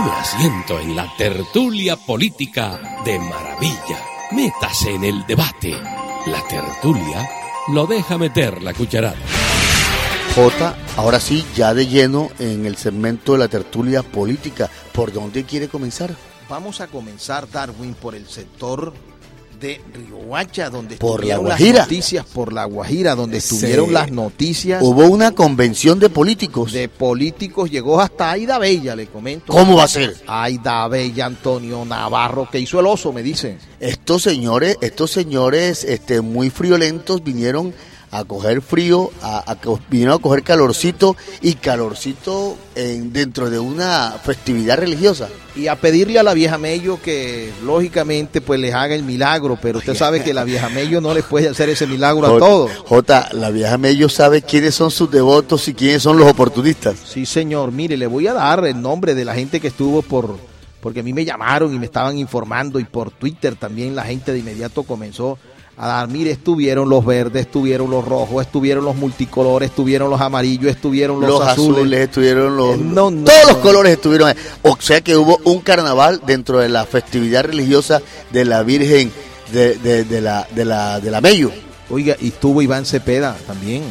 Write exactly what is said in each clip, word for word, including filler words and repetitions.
Tome asiento en la tertulia política de Maravilla. Métase en el debate. La tertulia lo deja meter la cucharada. Jota, ahora sí, ya de lleno en el segmento de la tertulia política. ¿Por dónde quiere comenzar? Vamos a comenzar, Darwin, por el sector de Riohacha, donde por estuvieron la Guajira. las noticias, por la Guajira, donde estuvieron sí. las noticias. Hubo una convención de políticos. De políticos, llegó hasta Aida Bella, le comento. ¿Cómo va a ser? Aida Bella, Antonio Navarro, que hizo el oso, me dicen. Estos señores, estos señores este, muy friolentos vinieron a coger frío, a, a, vinieron a coger calorcito y calorcito en, dentro de una festividad religiosa. Y a pedirle a la vieja Mello que lógicamente pues les haga el milagro, pero usted sabe que la vieja Mello no les puede hacer ese milagro a todos. Jota, la vieja Mello sabe quiénes son sus devotos y quiénes son los oportunistas. Sí, señor, mire, le voy a dar el nombre de la gente que estuvo por, porque a mí me llamaron y me estaban informando, y por Twitter también la gente de inmediato comenzó a dar, mire, estuvieron los verdes, estuvieron los rojos, estuvieron los multicolores, estuvieron los amarillos, estuvieron los, los azules. azules, estuvieron los... Eh, no, no, todos no, los colores estuvieron ahí. O sea que hubo un carnaval dentro de la festividad religiosa de la Virgen de, de, de la de la de la Mello. Oiga, y estuvo Iván Cepeda también,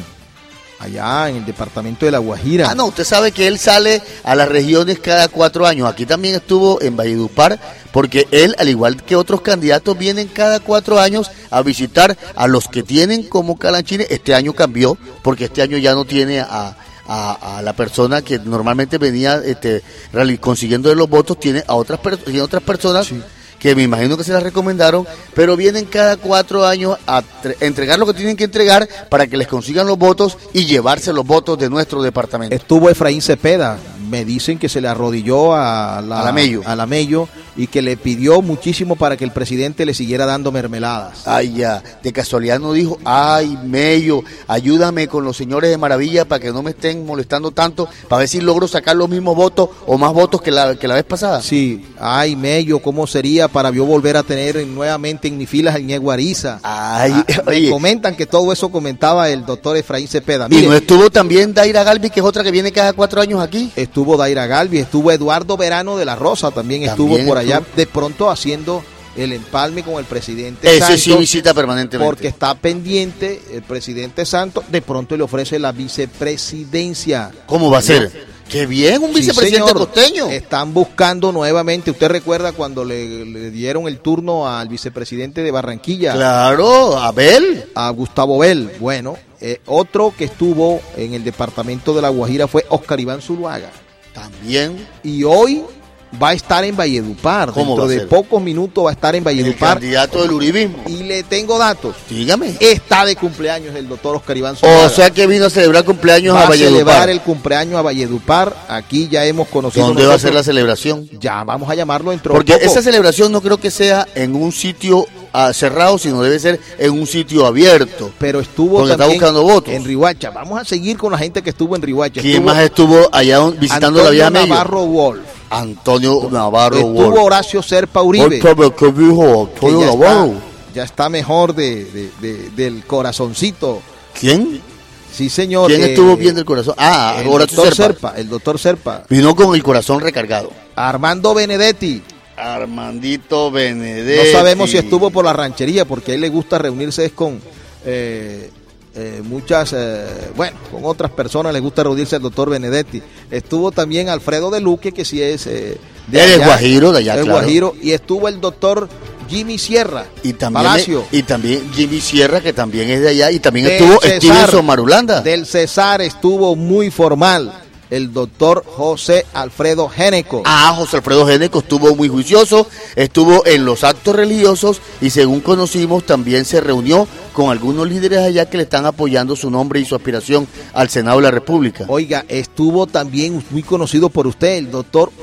allá en el departamento de La Guajira. Ah, no, usted sabe que él sale a las regiones cada cuatro años. Aquí también estuvo en Valledupar, porque él, al igual que otros candidatos, vienen cada cuatro años a visitar a los que tienen como calanchines. Este año cambió, porque este año ya no tiene a, a, a la persona que normalmente venía este, consiguiendo los votos, tiene a otras, tiene otras personas. Sí. Que me imagino que se las recomendaron, pero vienen cada cuatro años a entregar lo que tienen que entregar para que les consigan los votos y llevarse los votos de nuestro departamento. Estuvo Efraín Cepeda, me dicen que se le arrodilló a la, a la Mello. a la Mello y que le pidió muchísimo para que el presidente le siguiera dando mermeladas. Ay, ya, de casualidad no dijo, ay, Mello, ayúdame con los señores de Maravilla para que no me estén molestando tanto, para ver si logro sacar los mismos votos o más votos que la, que la vez pasada. Sí, ay, Mello, ¿cómo sería para yo volver a tener nuevamente en mis filas al Ñego Ariza? Ay, ah, oye. Me comentan que todo eso comentaba el doctor Efraín Cepeda. Mire, y no estuvo también Daira Galvi, que es otra que viene cada cuatro años aquí. Estuvo Daira Galvi, estuvo Eduardo Verano de la Rosa, también, también estuvo por allá, estuvo. De pronto haciendo el empalme con el presidente Ese Santos. sí visita permanentemente. Porque está pendiente el presidente Santos, de pronto le ofrece la vicepresidencia. ¿Cómo va a ser? ¡Qué bien, un vicepresidente sí, costeño! Están buscando nuevamente, usted recuerda cuando le, le dieron el turno al vicepresidente de Barranquilla. Claro, a Bel. A Gustavo Bel. Bueno, eh, otro que estuvo en el departamento de La Guajira fue Oscar Iván Zuluaga. También. Y hoy va a estar en Valledupar. ¿Cómo Dentro va a de ser? Pocos minutos va a estar en Valledupar. El candidato del uribismo. Y le tengo datos. Dígame. Está de cumpleaños el doctor Oscar Iván Zuluaga. O sea que vino a celebrar cumpleaños va a Valledupar. Va a celebrar el cumpleaños a Valledupar. Aquí ya hemos conocido. ¿Dónde nosotros, va a ser la celebración? Ya vamos a llamarlo dentro Porque de poco. Esa celebración no creo que sea en un sitio uh, cerrado, sino debe ser en un sitio abierto. Pero estuvo porque también está buscando votos. En Riohacha. Vamos a seguir con la gente que estuvo en Riohacha. ¿Quién estuvo más estuvo allá visitando Antonio la vieja Mello? Navarro Wolf. Antonio Navarro Estuvo Wolf. Horacio Serpa Uribe. ¿Qué dijo Antonio ya Navarro? Está, ya está mejor de, de, de, del corazoncito. ¿Quién? Sí, señor. ¿Quién eh, estuvo bien del corazón? Ah, el Horacio doctor Serpa. Serpa. El doctor Serpa. Vino con el corazón recargado. Armando Benedetti. Armandito Benedetti. No sabemos si estuvo por la ranchería, porque a él le gusta reunirse es con eh, eh, muchas, eh, bueno, con otras personas le gusta reunirse el doctor Benedetti. Estuvo también Alfredo de Luque, que sí es eh, de allá, Guajiro, de allá, el claro. Guajiro, y estuvo el doctor Jimmy Sierra, y también Palacio. Y también Jimmy Sierra, que también es de allá, y también del estuvo Cesar, Stevenson Marulanda. Del Cesar estuvo muy formal el doctor José Alfredo Géneco. Ah, José Alfredo Géneco estuvo muy juicioso, estuvo en los actos religiosos y según conocimos también se reunió con algunos líderes allá que le están apoyando su nombre y su aspiración al Senado de la República. Oiga, estuvo también muy conocido por usted, el doctor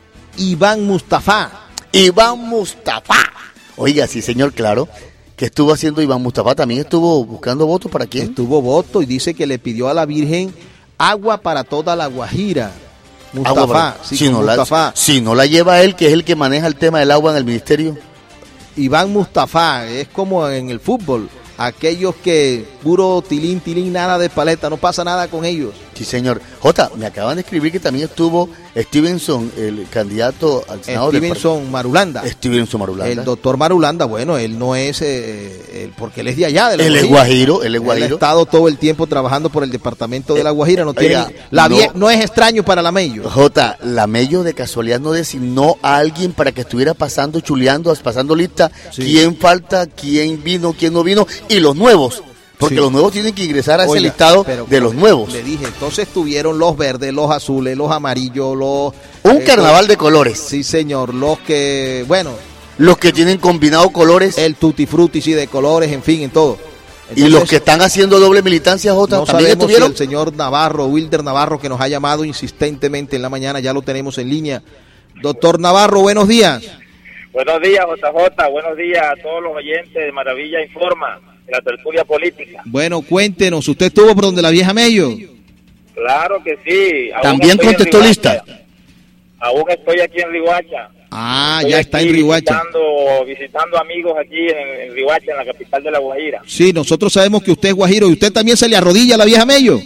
Iván Mustafa. Iván Mustafa. Oiga, sí señor, claro. ¿Qué estuvo haciendo Iván Mustafa? También estuvo buscando votos para quién. Estuvo voto y dice que le pidió a la Virgen agua para toda La Guajira. Mustafa, para, sí, si, no Mustafa. La, si no la lleva él, que es el que maneja el tema del agua en el ministerio. Iván Mustafa es como en el fútbol, aquellos que puro tilín, tilín, nada de paleta, no pasa nada con ellos. Sí, señor. Jota, me acaban de escribir que también estuvo Stevenson, el candidato al Senado. Stevenson de... Marulanda. Stevenson Marulanda. El doctor Marulanda, bueno, él no es, eh, el, porque él es de allá, de la Él Guajira. es guajiro, él es guajiro. Él ha estado todo el tiempo trabajando por el departamento de la Guajira, no tiene, Oiga, la no, vie, no es extraño para la Mello. Jota, la Mello de casualidad no designó a alguien para que estuviera pasando, chuleando, pasando lista, sí. quién falta, quién vino, quién no vino, y los nuevos. Porque sí. los nuevos tienen que ingresar a ese Oiga, listado de los nuevos. Le dije, entonces estuvieron los verdes, los azules, los amarillos, los... Un eh, carnaval los, de colores. Sí, señor, los que, bueno... Los que tienen combinado colores. El tutti frutti, sí, de colores, en fin, en todo. Entonces, y los que están haciendo doble militancia, Jota, no ¿también sabemos estuvieron? Si el señor Navarro, Wilder Navarro, que nos ha llamado insistentemente en la mañana, ya lo tenemos en línea. Doctor Navarro, buenos días. Buenos días, J J, buenos días a todos los oyentes de Maravilla Informa, de la tertulia política. Bueno, cuéntenos, ¿usted estuvo por donde la vieja Mello? Claro que sí. Aún ¿También contestó lista? Aún estoy aquí en Riohacha. Ah, estoy ya está en Riohacha. Visitando, visitando amigos aquí en, en Riohacha, en la capital de La Guajira. Sí, nosotros sabemos que usted es guajiro. ¿Y usted también se le arrodilla a la vieja Mello?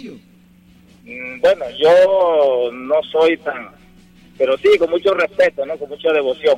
Mm, bueno, yo no soy tan... Pero sí, con mucho respeto, ¿no? Con mucha devoción.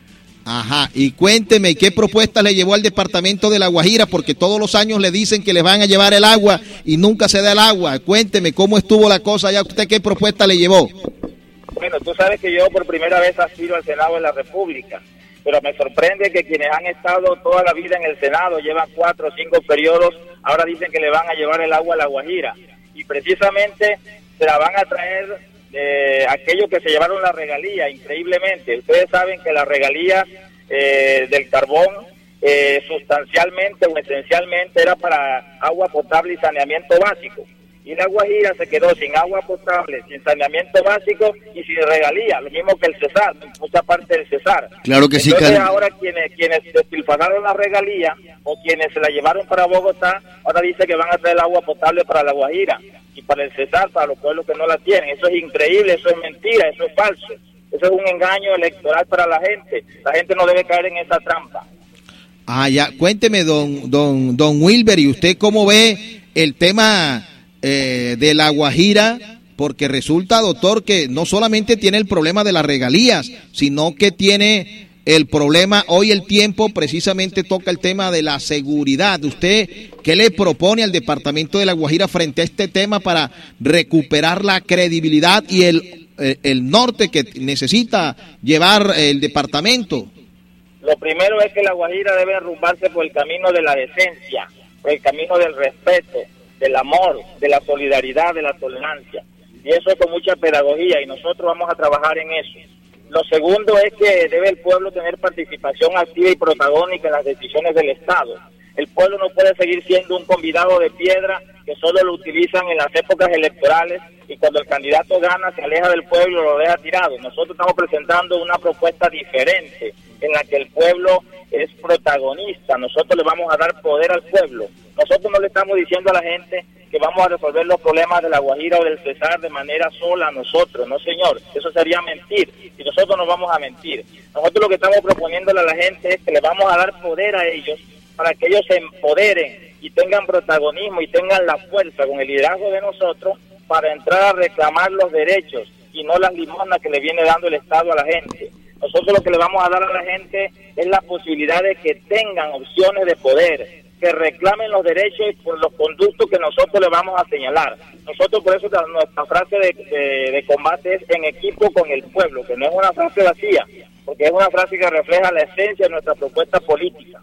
Ajá, y cuénteme, ¿qué propuestas le llevó al departamento de La Guajira? Porque todos los años le dicen que le van a llevar el agua y nunca se da el agua. Cuénteme, ¿cómo estuvo la cosa allá? ¿Usted qué propuesta le llevó? Bueno, tú sabes que yo por primera vez aspiro al Senado de la República, pero me sorprende que quienes han estado toda la vida en el Senado, llevan cuatro o cinco periodos, ahora dicen que le van a llevar el agua a La Guajira. Y precisamente se la van a traer... Eh, aquellos que se llevaron la regalía, increíblemente. Ustedes saben que la regalía eh, del carbón eh, sustancialmente o esencialmente era para agua potable y saneamiento básico. Y La Guajira se quedó sin agua potable, sin saneamiento básico y sin regalía, lo mismo que el Cesar, mucha parte del Cesar. Claro que Entonces, sí, Entonces ahora quienes, quienes despilfarraron la regalía o quienes se la llevaron para Bogotá, ahora dice que van a traer agua potable para La Guajira y para el Cesar, para los pueblos que no la tienen. Eso es increíble, eso es mentira, eso es falso. Eso es un engaño electoral para la gente. La gente no debe caer en esa trampa. Ah, ya, cuénteme, don, don, don Wilber, ¿y usted cómo ve el tema eh, de La Guajira? Porque resulta, doctor, que no solamente tiene el problema de las regalías, sino que tiene el problema, hoy el tiempo precisamente toca el tema de la seguridad. ¿Usted qué le propone al departamento de La Guajira frente a este tema para recuperar la credibilidad y el, el, el norte que necesita llevar el departamento? Lo primero es que La Guajira debe arrumbarse por el camino de la decencia, por el camino del respeto, del amor, de la solidaridad, de la tolerancia. Y eso es con mucha pedagogía y nosotros vamos a trabajar en eso. Lo segundo es que debe el pueblo tener participación activa y protagónica en las decisiones del Estado. El pueblo no puede seguir siendo un convidado de piedra que solo lo utilizan en las épocas electorales y cuando el candidato gana se aleja del pueblo y lo deja tirado. Nosotros estamos presentando una propuesta diferente en la que el pueblo es protagonista. Nosotros le vamos a dar poder al pueblo. Nosotros no le estamos diciendo a la gente que vamos a resolver los problemas de La Guajira o del Cesar de manera sola nosotros, no señor, eso sería mentir y nosotros no vamos a mentir. Nosotros lo que estamos proponiéndole a la gente es que le vamos a dar poder a ellos para que ellos se empoderen y tengan protagonismo y tengan la fuerza con el liderazgo de nosotros para entrar a reclamar los derechos y no las limosnas que le viene dando el Estado a la gente. Nosotros lo que le vamos a dar a la gente es la posibilidad de que tengan opciones de poder, que reclamen los derechos por los conductos que nosotros le vamos a señalar. Nosotros por eso nuestra frase de, de, de combate es en equipo con el pueblo, que no es una frase vacía, porque es una frase que refleja la esencia de nuestra propuesta política.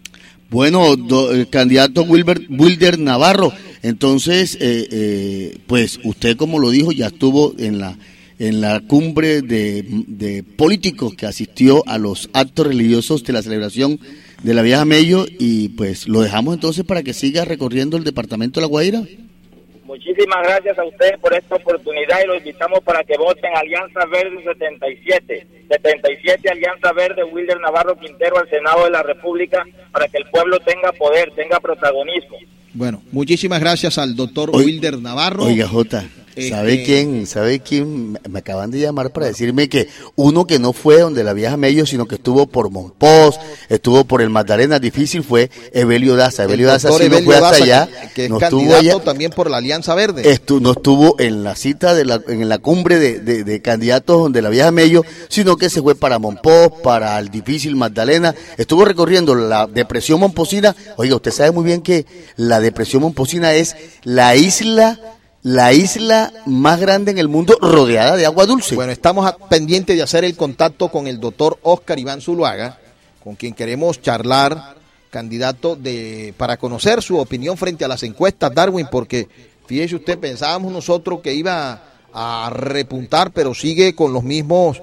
Bueno, do, el candidato Wilber, Wilder Navarro, entonces, eh, eh, pues usted como lo dijo, ya estuvo en la en la cumbre de, de políticos que asistió a los actos religiosos de la celebración de la Vieja Mello y pues lo dejamos entonces para que siga recorriendo el departamento de La Guajira. Muchísimas gracias a ustedes por esta oportunidad y los invitamos para que voten Alianza Verde setenta y siete, setenta y siete Alianza Verde, Wilder Navarro Quintero al Senado de la República para que el pueblo tenga poder, tenga protagonismo. Bueno, muchísimas gracias al doctor Wilder Navarro. Oiga, Jota. ¿Sabe Este, quién? ¿Sabe quién? Me acaban de llamar para decirme que uno que no fue donde la vieja Mello, sino que estuvo por Monpós, estuvo por el Magdalena difícil, fue Evelio Daza. Evelio Daza doctor sí no Evelio fue hasta Daza, allá, que, que es no estuvo candidato allá, también por la Alianza Verde. estu- no estuvo en la cita de la, en la cumbre de, de, de candidatos donde la vieja Mello, sino que se fue para Monpós, para el difícil Magdalena, estuvo recorriendo la depresión momposina. Oiga, usted sabe muy bien que la depresión momposina es la isla la isla más grande en el mundo rodeada de agua dulce. Bueno, estamos a- pendientes de hacer el contacto con el doctor Óscar Iván Zuluaga, con quien queremos charlar, candidato de para conocer su opinión frente a las encuestas, Darwin, porque fíjese usted, pensábamos nosotros que iba a repuntar, pero sigue con los mismos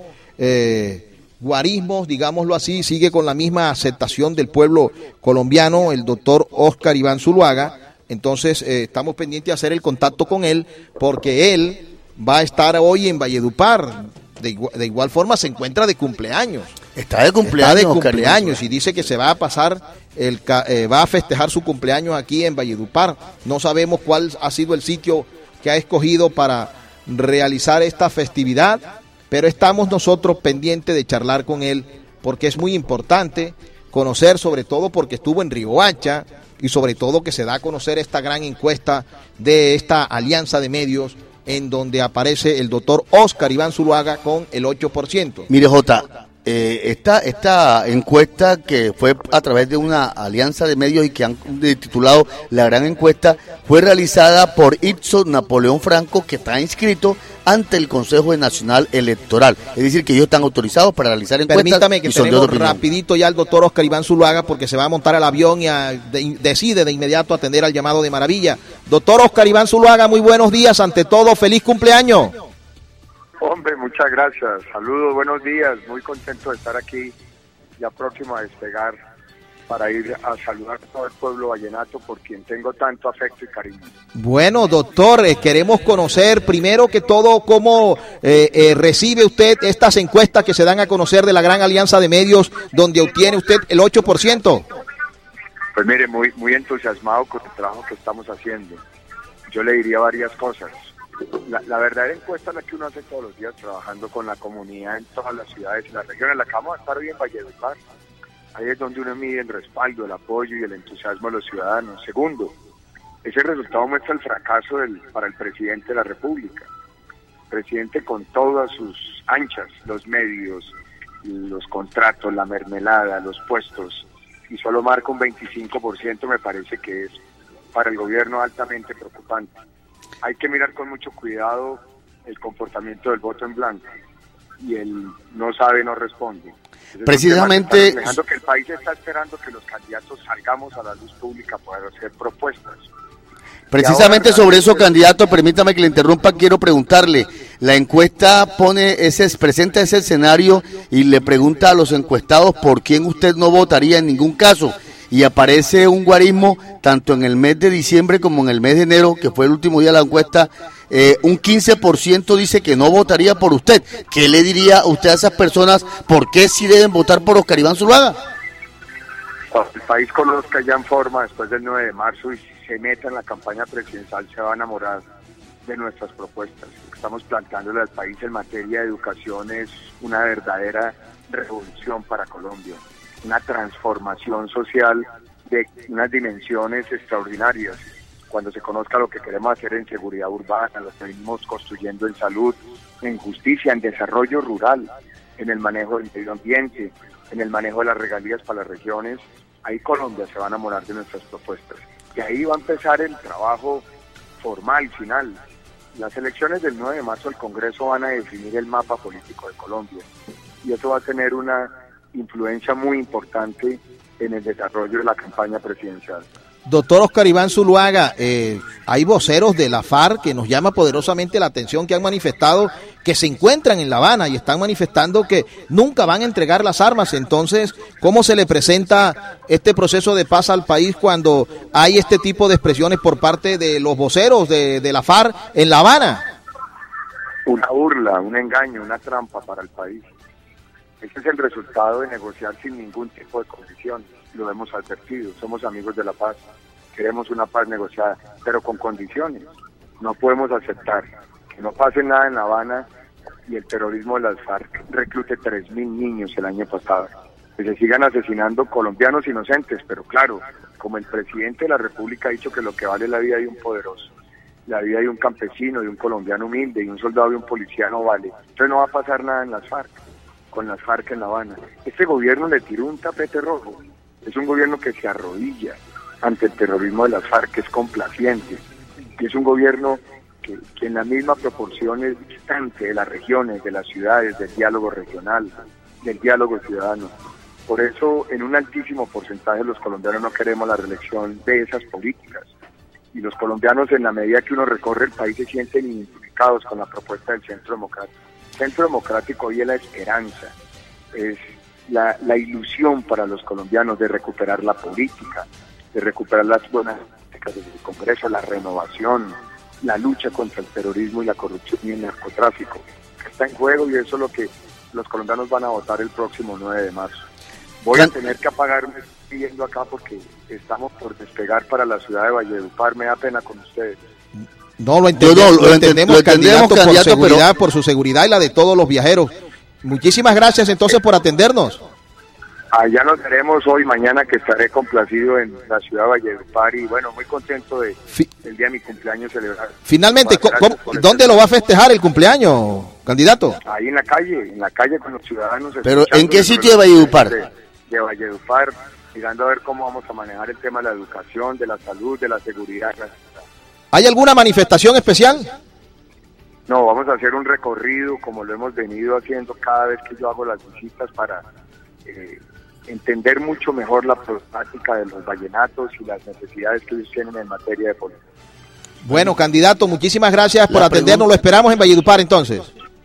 eh, guarismos, digámoslo así, sigue con la misma aceptación del pueblo colombiano, el doctor Óscar Iván Zuluaga. Entonces eh, estamos pendientes de hacer el contacto con él, porque él va a estar hoy en Valledupar. De igual, de igual forma se encuentra de cumpleaños. Está de cumpleaños. Está de Oscar Iván. cumpleaños y dice que se va a pasar, el ca- eh, va a festejar su cumpleaños aquí en Valledupar. No sabemos cuál ha sido el sitio que ha escogido para realizar esta festividad, pero estamos nosotros pendientes de charlar con él, porque es muy importante conocer, sobre todo porque estuvo en Riohacha, y sobre todo que se da a conocer esta gran encuesta de esta alianza de medios en donde aparece el doctor Óscar Iván Zuluaga con el ocho por ciento. Mire, Jota, eh, esta, esta encuesta que fue a través de una alianza de medios y que han titulado La Gran Encuesta, fue realizada por Ipsos Napoleón Franco, que está inscrito ante el Consejo Nacional Electoral. Es decir, que ellos están autorizados para realizar encuestas. Permítame que y sondeos tenemos de opinión. rapidito ya al doctor Óscar Iván Zuluaga, porque se va a montar al avión y a- de- decide de inmediato atender al llamado de Maravilla. Doctor Óscar Iván Zuluaga, muy buenos días. Ante todo, feliz cumpleaños. Hombre, muchas gracias. Saludos, buenos días. Muy contento de estar aquí, ya próximo a despegar, para ir a saludar a todo el pueblo vallenato, por quien tengo tanto afecto y cariño. Bueno, doctor, eh, queremos conocer primero que todo cómo eh, eh, recibe usted estas encuestas que se dan a conocer de la Gran Alianza de Medios, donde obtiene usted el ocho por ciento. Pues mire, muy, muy entusiasmado con el trabajo que estamos haciendo. Yo le diría varias cosas. La, la verdadera encuesta es la que uno hace todos los días, trabajando con la comunidad en todas las ciudades y las regiones. La acabamos de estar hoy en Valledupar. Ahí es donde uno mide el respaldo, el apoyo y el entusiasmo de los ciudadanos. Segundo, ese resultado muestra el fracaso del, para el presidente de la República. Presidente con todas sus anchas, los medios, los contratos, la mermelada, los puestos, y solo marca un veinticinco por ciento, me parece que es para el gobierno altamente preocupante. Hay que mirar con mucho cuidado el comportamiento del voto en blanco, y el no sabe, no responde. Entonces, Precisamente- están reflejando que el país está esperando que los candidatos salgamos a la luz pública para hacer propuestas. Precisamente Y ahora, sobre eso, realmente- candidato, permítame que le interrumpa, quiero preguntarle, la encuesta pone ese, presenta ese escenario y le pregunta a los encuestados por quién usted no votaría en ningún caso, y aparece un guarismo tanto en el mes de diciembre como en el mes de enero, que fue el último día de la encuesta, eh, un quince por ciento dice que no votaría por usted. ¿Qué le diría usted a esas personas por qué sí deben votar por Óscar Iván Zuluaga? Cuando el país conozca ya en forma después del nueve de marzo y se meta en la campaña presidencial, se va a enamorar de nuestras propuestas. Lo que estamos planteándole al país en materia de educación es una verdadera revolución para Colombia, una transformación social de unas dimensiones extraordinarias. Cuando se conozca lo que queremos hacer en seguridad urbana, lo que venimos construyendo en salud, en justicia, en desarrollo rural, en el manejo del medio ambiente, en el manejo de las regalías para las regiones, ahí Colombia se va a enamorar de nuestras propuestas. Y ahí va a empezar el trabajo formal, final. Las elecciones del nueve de marzo al Congreso van a definir el mapa político de Colombia, y eso va a tener una influencia muy importante en el desarrollo de la campaña presidencial. Doctor Óscar Iván Zuluaga, eh, hay voceros de la FARC que nos llama poderosamente la atención, que han manifestado que se encuentran en La Habana y están manifestando que nunca van a entregar las armas. Entonces, ¿cómo se le presenta este proceso de paz al país cuando hay este tipo de expresiones por parte de los voceros de, de la FARC en La Habana? Una burla, un engaño, una trampa para el país. Ese es el resultado de negociar sin ningún tipo de condiciones. Lo hemos advertido, somos amigos de la paz, queremos una paz negociada, pero con condiciones. No podemos aceptar que no pase nada en La Habana y el terrorismo de las FARC reclute tres mil niños el año pasado. Que se sigan asesinando colombianos inocentes, pero claro, como el presidente de la República ha dicho que lo que vale es la vida de un poderoso, la vida de un campesino, de un colombiano humilde, y un soldado de un policía no vale. Entonces no va a pasar nada en las FARC, con las FARC en La Habana. Este gobierno le tiró un tapete rojo. Es un gobierno que se arrodilla ante el terrorismo de las FARC, que es complaciente. Y es un gobierno que, que en la misma proporción es distante de las regiones, de las ciudades, del diálogo regional, del diálogo ciudadano. Por eso, en un altísimo porcentaje, los colombianos no queremos la reelección de esas políticas. Y los colombianos, en la medida que uno recorre el país, se sienten identificados con la propuesta del Centro Democrático. El Centro Democrático hoy es la esperanza, es la, la ilusión para los colombianos de recuperar la política, de recuperar las buenas prácticas del Congreso, la renovación, la lucha contra el terrorismo y la corrupción y el narcotráfico. Está en juego, y eso es lo que los colombianos van a votar el próximo nueve de marzo. Voy a tener que apagarme pidiendo acá porque estamos por despegar para la ciudad de Valledupar. Me da pena con ustedes. No, lo entendemos, no, no, lo lo entendemos, lo candidato, entendemos, candidato, por seguridad, pero... por su seguridad y la de todos los viajeros. Muchísimas gracias entonces por atendernos. Allá nos veremos hoy, mañana, que estaré complacido en la ciudad de Valledupar, y bueno, muy contento de Fi- el día de mi cumpleaños celebrar. Finalmente, Gracias ¿cómo, por ¿dónde este- lo va a festejar el cumpleaños, candidato? Ahí en la calle, en la calle con los ciudadanos. Pero, escuchando ¿en qué los sitio de Valledupar? De, de Valledupar, mirando a ver cómo vamos a manejar el tema de la educación, de la salud, de la seguridad. ¿Hay alguna manifestación especial? No, vamos a hacer un recorrido como lo hemos venido haciendo cada vez que yo hago las visitas para eh, entender mucho mejor la problemática de los vallenatos y las necesidades que ellos tienen en materia de política. Bueno, candidato, muchísimas gracias por La atendernos. pregunta- Lo esperamos en Valledupar entonces.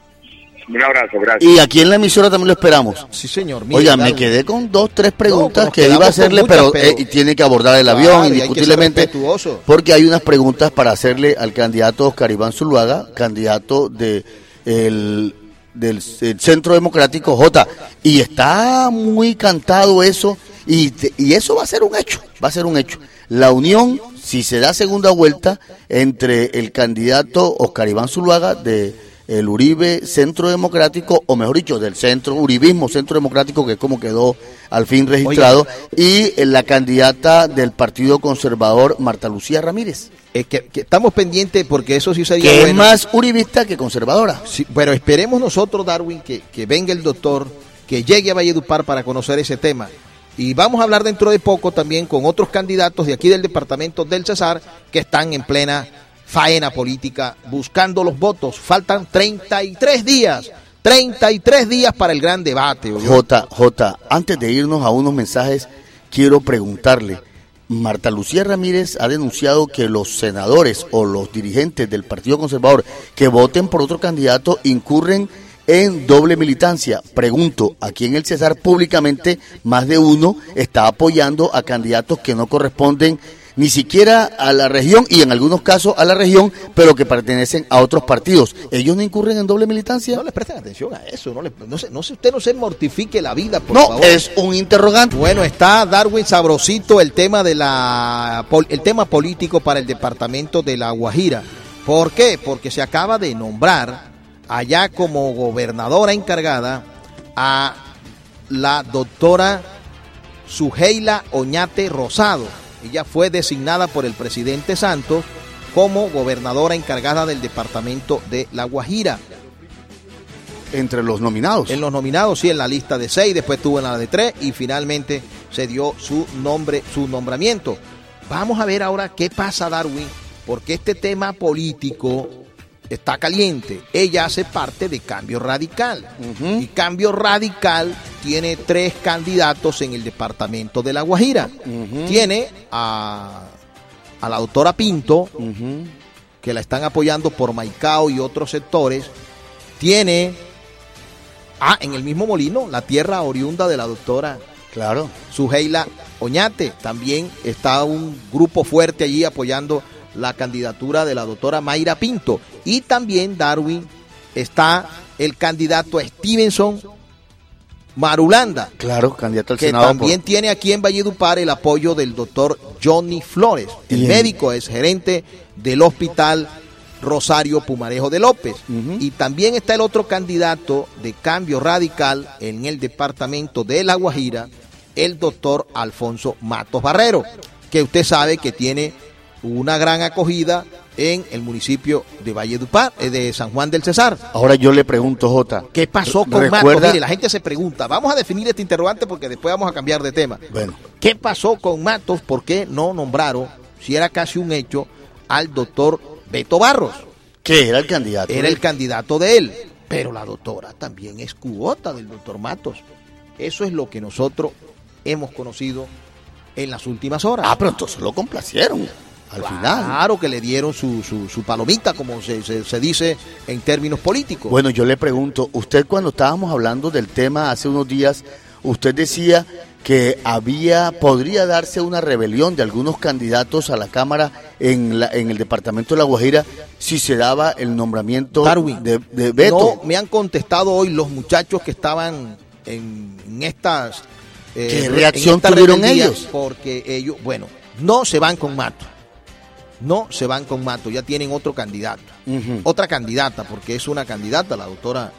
Un abrazo, gracias. Y aquí en la emisora también lo esperamos. Sí, señor. Mire, Oiga, me Darwin. quedé con dos, tres preguntas No, que nos iba a quedamos hacerle, con muchas, pero, pero- eh, y tiene que abordar el Claro, avión, y hay que ser indiscutiblemente, respetuoso. porque hay unas preguntas para hacerle al candidato Oscar Iván Zuluaga, candidato de el, del, del Centro Democrático J, y está muy cantado eso, y, te- y eso va a ser un hecho, va a ser un hecho. La unión, si se da segunda vuelta, entre el candidato Oscar Iván Zuluaga de el Uribe Centro Democrático, o mejor dicho, del Centro Uribismo Centro Democrático, que es como quedó al fin registrado, y eh, la candidata del Partido Conservador, Marta Lucía Ramírez, Eh, que, que estamos pendientes porque eso sí sería que es bueno. más uribista que conservadora. Sí, pero esperemos nosotros, Darwin, que, que venga el doctor, que llegue a Valledupar para conocer ese tema. Y vamos a hablar dentro de poco también con otros candidatos de aquí del departamento del Cesar que están en plena faena política buscando los votos. Faltan treinta y tres días, treinta y tres días para el gran debate. ¿oyó? J, J, antes de irnos a unos mensajes, quiero preguntarle, Marta Lucía Ramírez ha denunciado que los senadores o los dirigentes del Partido Conservador que voten por otro candidato incurren en doble militancia. Pregunto, aquí en el Cesar públicamente más de uno está apoyando a candidatos que no corresponden ni siquiera a la región y en algunos casos a la región, pero que pertenecen a otros partidos. ¿Ellos no incurren en doble militancia? No les presten atención a eso, no, le, no, se, no se, usted no se mortifique la vida, por No, favor. es un interrogante. Bueno, está Darwin sabrosito el tema de la pol- el tema político para el departamento de La Guajira. ¿Por qué? Porque se acaba de nombrar allá como gobernadora encargada a la doctora Suheila Oñate Rosado. Ella fue designada por el presidente Santos como gobernadora encargada del departamento de La Guajira. Entre los nominados. En los nominados, sí, en la lista de seis, después tuvo en la de tres y finalmente se dio su nombre, su nombramiento. Vamos a ver ahora qué pasa, Darwin, porque este tema político está caliente. Ella hace parte de Cambio Radical. Uh-huh. Y Cambio Radical tiene tres candidatos en el departamento de La Guajira. Uh-huh. Tiene a, a la doctora Pinto, Uh-huh. que la están apoyando por Maicao y otros sectores. Tiene, ah, en el mismo molino, la tierra oriunda de la doctora Claro. Suheila Oñate. También está un grupo fuerte allí apoyando la candidatura de la doctora Mayra Pinto. Y también, Darwin, está el candidato Stevenson Marulanda, Claro, candidato al que Senado. también por- tiene aquí en Valledupar el apoyo del doctor Johnny Flores. El Bien. médico es gerente del hospital Rosario Pumarejo de López. Uh-huh. Y también está el otro candidato de Cambio Radical en el departamento de La Guajira, el doctor Alfonso Matos Barrero, que usted sabe que tiene una gran acogida en el municipio de Valledupar, eh, de San Juan del Cesar. Ahora yo le pregunto, Jota, ¿qué pasó con ¿recuerda? Matos? Mire, la gente se pregunta, vamos a definir este interrogante porque después vamos a cambiar de tema. Bueno. ¿Qué pasó con Matos? ¿Por qué no nombraron, si era casi un hecho, al doctor Beto Barros? ¿Qué era el candidato? Era el candidato de él, pero la doctora también es cuota del doctor Matos. Eso es lo que nosotros hemos conocido en las últimas horas. Ah, pero entonces lo complacieron al claro, final. Claro que le dieron su, su, su palomita, como se, se, se dice en términos políticos. Bueno, yo le pregunto, usted cuando estábamos hablando del tema hace unos días, usted decía que había, podría darse una rebelión de algunos candidatos a la Cámara en, la, en el departamento de La Guajira si se daba el nombramiento Darwin, de, de Beto. No, me han contestado hoy los muchachos que estaban en, en estas... ¿Qué eh, reacción en esta tuvieron rebeldía? ellos? Porque ellos, bueno, no se van con Mato. No se van con Mato, ya tienen otro candidato. Uh-huh. Otra candidata, porque es una candidata, la doctora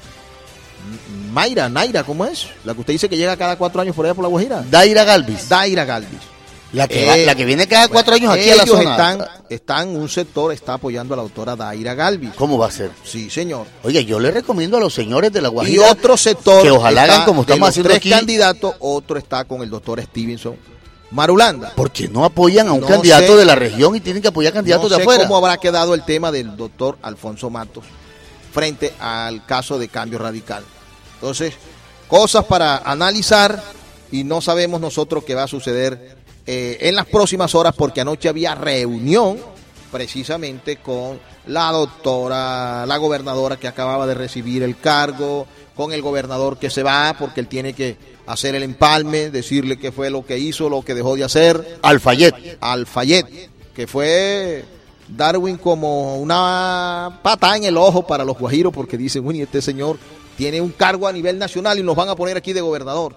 Mayra, Naira, ¿cómo es? La que usted dice que llega cada cuatro años por allá por La Guajira. Daira Galvis. Daira Galvis. La que, Eh, va- la que viene cada cuatro años aquí a la Ellos zona. están, están, un sector está apoyando a la doctora Daira Galvis. ¿Cómo va a ser? Sí, señor. Oye, yo le recomiendo a los señores de La Y Guajira otro sector que ojalá está, hagan como de estamos los haciendo tres aquí. candidatos, otro está con el doctor Stevenson Marulanda. ¿Por qué no apoyan a un No candidato sé. de la región y tienen que apoyar candidatos No de sé afuera? cómo habrá quedado el tema del doctor Alfonso Matos frente al caso de Cambio Radical. Entonces, cosas para analizar y no sabemos nosotros qué va a suceder eh, en las próximas horas porque anoche había reunión precisamente con la doctora, la gobernadora que acababa de recibir el cargo, con el gobernador que se va porque él tiene que hacer el empalme, decirle qué fue lo que hizo, lo que dejó de hacer. Alfayet. Al Fayet, que fue Darwin como una pata en el ojo para los guajiros, porque dicen, uy, este señor tiene un cargo a nivel nacional y nos van a poner aquí de gobernador.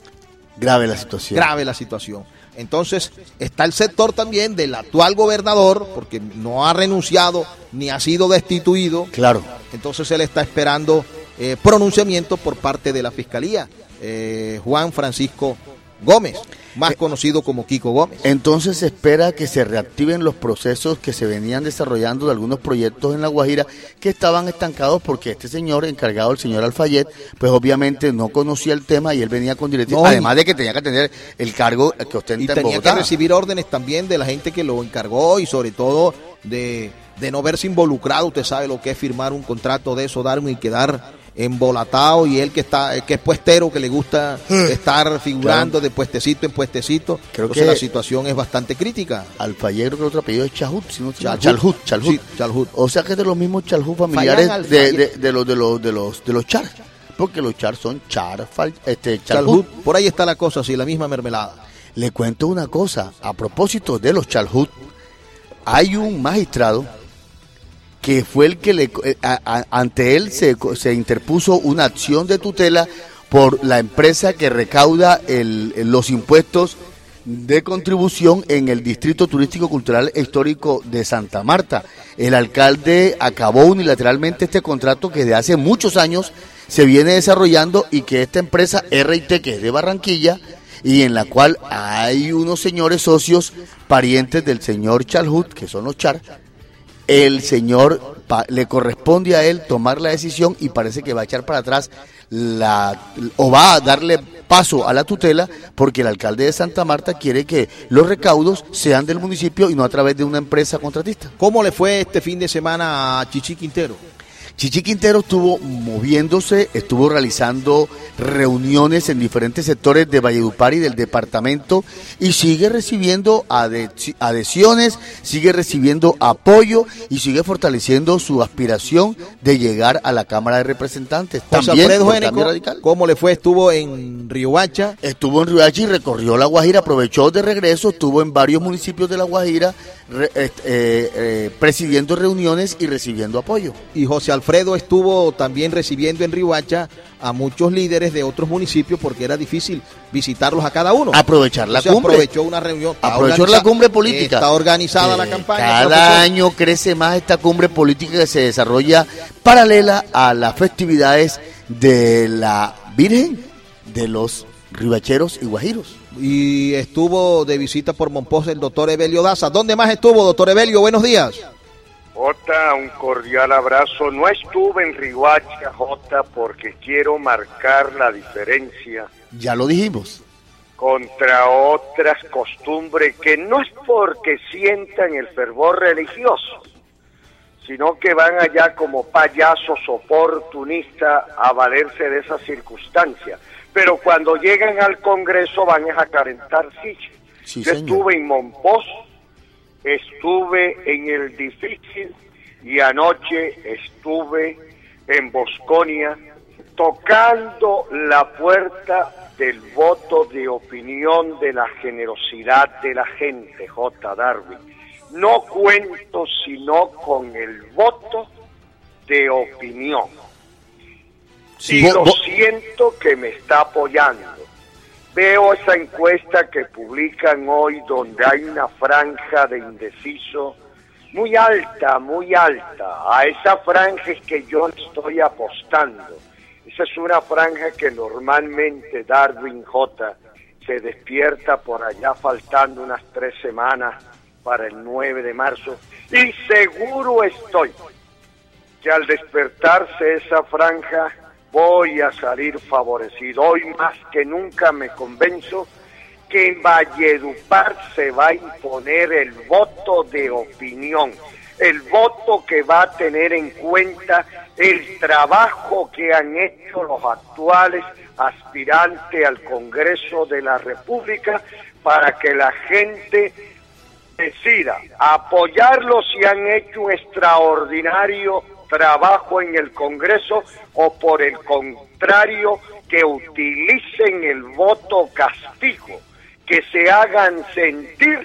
Grave la situación. Grave la situación. Entonces, está el sector también del actual gobernador, porque no ha renunciado ni ha sido destituido. Claro. Entonces, él está esperando eh, pronunciamiento por parte de la Fiscalía. Eh, Juan Francisco Gómez, más conocido como Kiko Gómez. Entonces se espera que se reactiven los procesos que se venían desarrollando de algunos proyectos en La Guajira que estaban estancados porque este señor, encargado, el señor Alfayet, pues obviamente no conocía el tema y él venía con directivas, No, además de que tenía que tener el cargo que ostenta Y en tenía Bogotá. que recibir órdenes también de la gente que lo encargó y sobre todo de, de no verse involucrado. Usted sabe lo que es firmar un contrato de eso, Darwin, y quedar embolatado, y él que está que es puestero, que le gusta estar figurando claro. de puestecito en puestecito. Creo Entonces que la situación es bastante crítica. Alfayet, creo que el otro apellido es Chahut, si no Chalhut. Chalhut, Chalhut. Sí, Chalhut. O sea que es de los mismos Chalhut familiares Fayán de, Alfayet. de, de los de los de los de los Char, porque los Char son Char, Fal- este Chalhut. Chalhut. Por ahí está la cosa, sí, la misma mermelada. Le cuento una cosa, a propósito de los Chalhut, hay un magistrado que fue el que le a, a, ante él se, se interpuso una acción de tutela por la empresa que recauda el, los impuestos de contribución en el Distrito Turístico Cultural e Histórico de Santa Marta. El alcalde acabó unilateralmente este contrato que desde hace muchos años se viene desarrollando y que esta empresa R y T, que es de Barranquilla, y en la cual hay unos señores socios parientes del señor Chalhut, que son los Char. El señor pa, le corresponde a él tomar la decisión y parece que va a echar para atrás la o va a darle paso a la tutela porque el alcalde de Santa Marta quiere que los recaudos sean del municipio y no a través de una empresa contratista. ¿Cómo le fue este fin de semana a Chichi Quintero? Chichi Quintero estuvo moviéndose, estuvo realizando reuniones en diferentes sectores de Valledupar y del departamento y sigue recibiendo adhesiones, sigue recibiendo apoyo y sigue fortaleciendo su aspiración de llegar a la Cámara de Representantes. José También Alfredo por Génico, Cambio Radical. ¿Cómo le fue? Estuvo en Riohacha. Estuvo en Riohacha y recorrió La Guajira, aprovechó de regreso, estuvo en varios municipios de La Guajira re, eh, eh, presidiendo reuniones y recibiendo apoyo. Y José Alfredo Alfredo estuvo también recibiendo en Riohacha a muchos líderes de otros municipios porque era difícil visitarlos a cada uno. Aprovechar la Entonces, cumbre. Aprovechó una reunión. Aprovechó la cumbre política. Está organizada eh, la campaña. Cada profesor. año crece más esta cumbre política que se desarrolla paralela a las festividades de la Virgen de los Ribacheros y Guajiros. Y estuvo de visita por Mompox el doctor Evelio Daza. ¿Dónde más estuvo, doctor Evelio? Buenos días. Jota, un cordial abrazo. No estuve en Riohacha, Jota, porque quiero marcar la diferencia. Ya lo dijimos. Contra otras costumbres que no es porque sientan el fervor religioso, sino que van allá como payasos oportunistas a valerse de esa circunstancia. Pero cuando llegan al Congreso van a calentar sillas. Sí, Yo señor. estuve en Mompox, estuve en el difícil y anoche estuve en Bosconia tocando la puerta del voto de opinión, de la generosidad de la gente, J. Darwin. No cuento sino con el voto de opinión. Sí, y vo- lo vo- siento que me está apoyando. Veo esa encuesta que publican hoy donde hay una franja de indeciso muy alta, muy alta. A esa franja es que yo estoy apostando. Esa es una franja que normalmente Darwin J. se despierta por allá faltando unas tres semanas para el nueve de marzo. Y seguro estoy que al despertarse esa franja voy a salir favorecido. Hoy más que nunca me convenzo que en Valledupar se va a imponer el voto de opinión, el voto que va a tener en cuenta el trabajo que han hecho los actuales aspirantes al Congreso de la República para que la gente decida apoyarlos si han hecho un extraordinario trabajo en el Congreso o por el contrario que utilicen el voto castigo, que se hagan sentir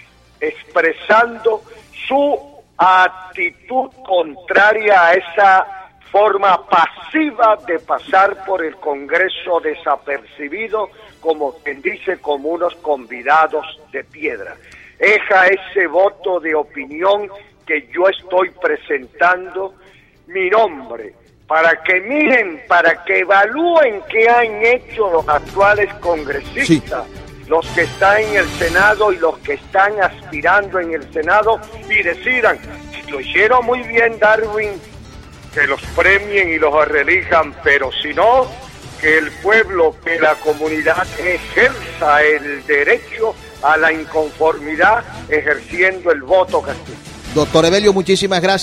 expresando su actitud contraria a esa forma pasiva de pasar por el Congreso desapercibido, como quien dice, como unos convidados de piedra. Eja ese voto de opinión que yo estoy presentando mi nombre, para que miren, para que evalúen qué han hecho los actuales congresistas, sí, los que están en el Senado y los que están aspirando en el Senado, y decidan, si lo hicieron muy bien, Darwin, que los premien y los reelijan, pero si no, que el pueblo, que la comunidad ejerza el derecho a la inconformidad ejerciendo el voto castigo. Doctor Evelio, muchísimas gracias.